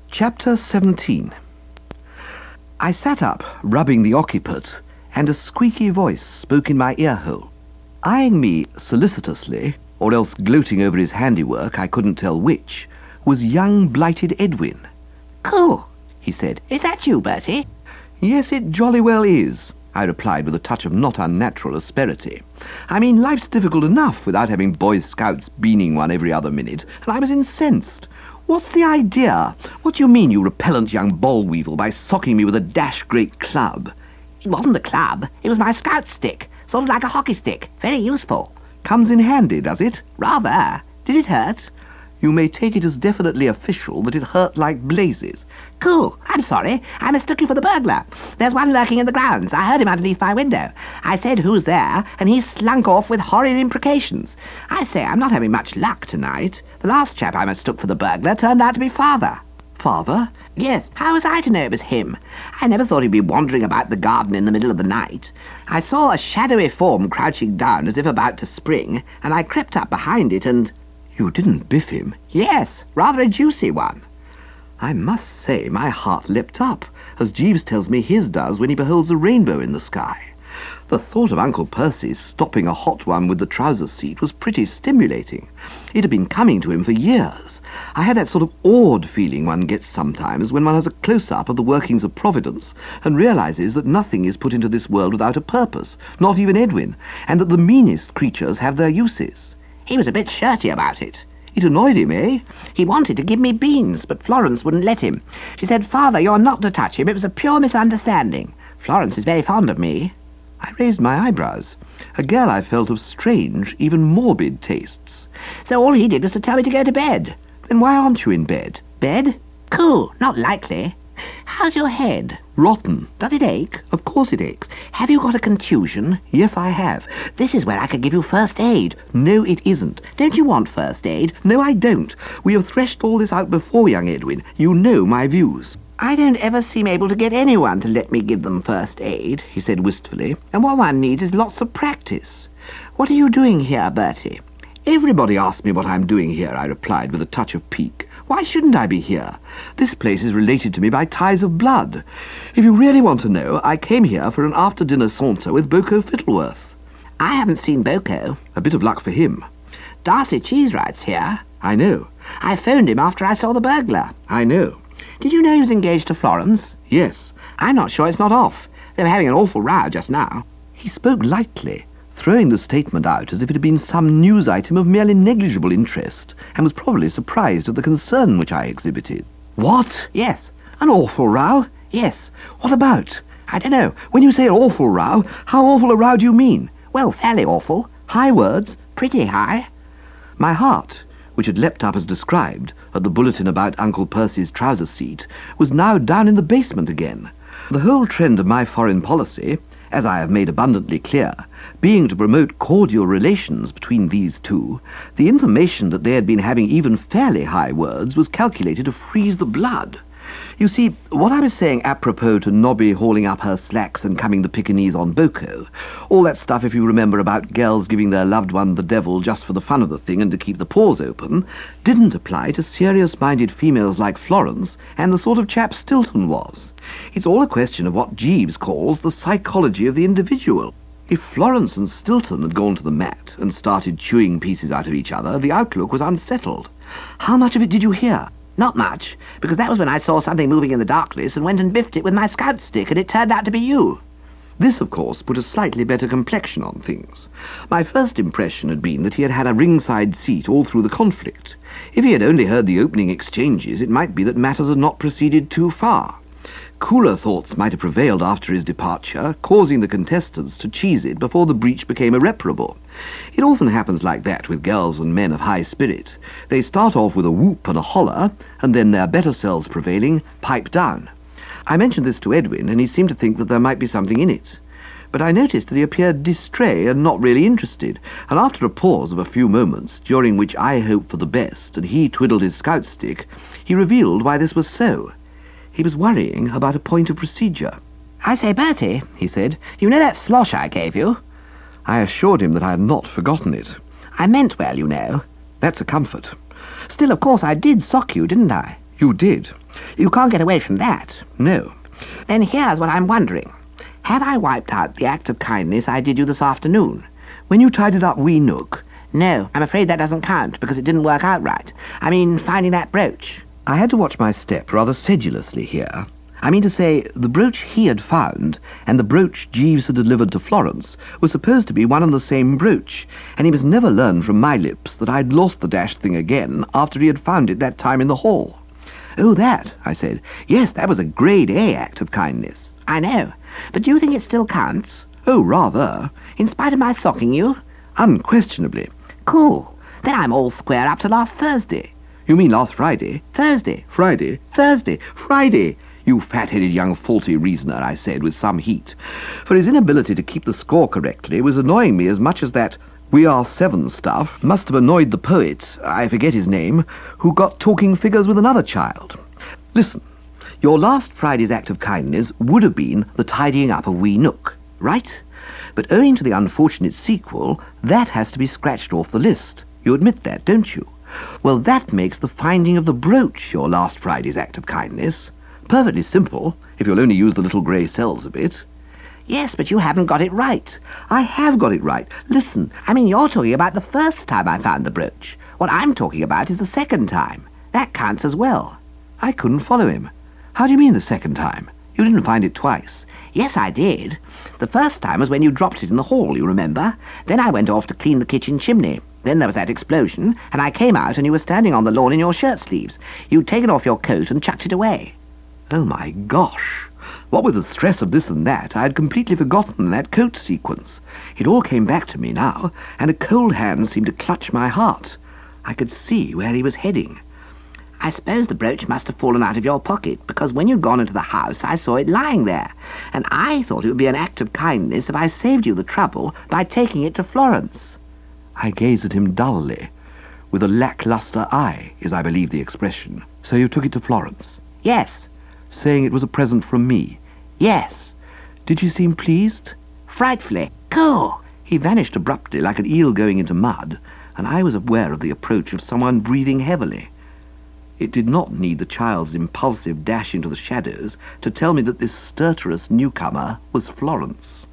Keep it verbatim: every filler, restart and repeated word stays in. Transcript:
Chapter seventeen. I sat up, rubbing the occiput, and a squeaky voice spoke in my ear-hole. Eyeing me solicitously, or else gloating over his handiwork, I couldn't tell which, was young blighted Edwin. "Cool," he said. "Is that you, Bertie?" "Yes, it jolly well is," I replied with a touch of not unnatural asperity. "I mean, life's difficult enough without having Boy Scouts beaning one every other minute, and I was incensed. What's the idea? What do you mean, you repellent young boll-weevil, by socking me with a dash great club?" "It wasn't a club. It was my scout stick, sort of like a hockey stick. Very useful." "Comes in handy, does it?" "Rather. Did it hurt?" "You may take it as definitely official that it hurt like blazes." "Cool. I'm sorry. I mistook you for the burglar. There's one lurking in the grounds. I heard him underneath my window. I said, 'Who's there?' and he slunk off with horrid imprecations. I say, I'm not having much luck tonight. The last chap I mistook for the burglar turned out to be Father." "Father?" "Yes. How was I to know it was him? I never thought he'd be wandering about the garden in the middle of the night. I saw a shadowy form crouching down as if about to spring, and I crept up behind it and—" "You didn't biff him?" "Yes. Rather a juicy one." I must say my heart leapt up, as Jeeves tells me his does when he beholds a rainbow in the sky. The thought of Uncle Percy's stopping a hot one with the trouser seat was pretty stimulating. It had been coming to him for years. I had that sort of awed feeling one gets sometimes when one has a close-up of the workings of Providence and realizes that nothing is put into this world without a purpose, not even Edwin, and that the meanest creatures have their uses. He was a bit shirty about it. It annoyed him, eh? He wanted to give me beans, but Florence wouldn't let him. She said, "Father, you're not to touch him. It was a pure misunderstanding. Florence is very fond of me." I raised my eyebrows. A girl I felt of strange, even morbid tastes. "So all he did was to tell me to go to bed." "Then why aren't you in bed?" "Bed? Cool. Not likely. How's your head?" "Rotten." "Does it ache?" "Of course it aches." "Have you got a contusion?" "Yes, I have." "This is where I could give you first aid." "No, it isn't." "Don't you want first aid?" "No, I don't. We have threshed all this out before, young Edwin. You know my views." "I don't ever seem able to get anyone to let me give them first aid," he said wistfully, "and what one needs is lots of practice. What are you doing here, Bertie?" "Everybody asks me what I'm doing here," I replied with a touch of pique. "Why shouldn't I be here? This place is related to me by ties of blood. If you really want to know, I came here for an after-dinner saunter with Boko Fittleworth." "I haven't seen Boko." "A bit of luck for him." "Darcy Cheesewright's here." "I know." "I phoned him after I saw the burglar." "I know." "Did you know he was engaged to Florence?" "Yes." "I'm not sure it's not off. They were having an awful row just now." He spoke lightly, throwing the statement out as if it had been some news item of merely negligible interest, and was probably surprised at the concern which I exhibited. "What?" "Yes." "An awful row?" "Yes." "What about?" "I don't know." "When you say an awful row, how awful a row do you mean?" "Well, fairly awful." "High words?" "Pretty high." My heart, which had leapt up as described at the bulletin about Uncle Percy's trouser seat, was now down in the basement again. The whole trend of my foreign policy, as I have made abundantly clear, being to promote cordial relations between these two, the information that they had been having even fairly high words was calculated to freeze the blood. You see, what I was saying apropos to Nobby hauling up her slacks and coming the Pekingese on Boko, all that stuff, if you remember, about girls giving their loved one the devil just for the fun of the thing and to keep the pores open, didn't apply to serious-minded females like Florence and the sort of chap Stilton was. It's all a question of what Jeeves calls the psychology of the individual. If Florence and Stilton had gone to the mat and started chewing pieces out of each other, the outlook was unsettled. How much of it did you hear?" "Not much, because that was when I saw something moving in the darkness and went and biffed it with my scout stick, and it turned out to be you." This, of course, put a slightly better complexion on things. My first impression had been that he had had a ringside seat all through the conflict. If he had only heard the opening exchanges, it might be that matters had not proceeded too far. Cooler thoughts might have prevailed after his departure, causing the contestants to cheese it before the breach became irreparable. It often happens like that with girls and men of high spirit. They start off with a whoop and a holler, and then, their better selves prevailing, pipe down. I mentioned this to Edwin, and he seemed to think that there might be something in it. But I noticed that he appeared distrait and not really interested, and after a pause of a few moments, during which I hoped for the best and he twiddled his scout stick, he revealed why this was so. He was worrying about a point of procedure. "I say, Bertie," he said, "you know that slosh I gave you?" I assured him that I had not forgotten it. "I meant well, you know." "That's a comfort." "Still, of course, I did sock you, didn't I?" You did? You can't get away from that. No. Then here's what I'm wondering. Have I wiped out the act of kindness I did you this afternoon? When you tidied up Wee Nook? No, I'm afraid that doesn't count, because it didn't work out right. I mean, finding that brooch. I had to watch my step rather sedulously here. I mean to say, the brooch he had found and the brooch Jeeves had delivered to Florence were supposed to be one and the same brooch, and he must never learn from my lips that I'd lost the dashed thing again after he had found it that time in the hall. Oh, that, I said. Yes, that was a grade A act of kindness. I know, but do you think it still counts? Oh, rather. In spite of my socking you? Unquestionably. Cool. Then I'm all square up to last Thursday. You mean last Friday? Thursday. Friday? Thursday. Friday! You fat-headed young faulty reasoner, I said, with some heat. For his inability to keep the score correctly was annoying me as much as that We Are Seven stuff must have annoyed the poet, I forget his name, who got talking figures with another child. Listen, your last Friday's act of kindness would have been the tidying up of Wee Nook, right? But owing to the unfortunate sequel, that has to be scratched off the list. You admit that, don't you? Well, that makes the finding of the brooch your last Friday's act of kindness. Perfectly simple, if you'll only use the little grey cells a bit. Yes, but you haven't got it right. I have got it right. Listen, I mean, you're talking about the first time I found the brooch. What I'm talking about is the second time. That counts as well. I couldn't follow him. How do you mean the second time? You didn't find it twice. Yes, I did. The first time was when you dropped it in the hall, you remember? Then I went off to clean the kitchen chimney. Then there was that explosion, and I came out and you were standing on the lawn in your shirt sleeves. You'd taken off your coat and chucked it away. Oh, my gosh. What with the stress of this and that, I had completely forgotten that coat sequence. It all came back to me now, and a cold hand seemed to clutch my heart. I could see where he was heading. I suppose the brooch must have fallen out of your pocket, because when you'd gone into the house, I saw it lying there, and I thought it would be an act of kindness if I saved you the trouble by taking it to Florence. I gazed at him dully, with a lacklustre eye, is I believe the expression. So you took it to Florence? Yes. Saying it was a present from me? Yes. Did you seem pleased? Frightfully. Cool. He vanished abruptly like an eel going into mud, and I was aware of the approach of someone breathing heavily. It did not need the child's impulsive dash into the shadows to tell me that this stertorous newcomer was Florence.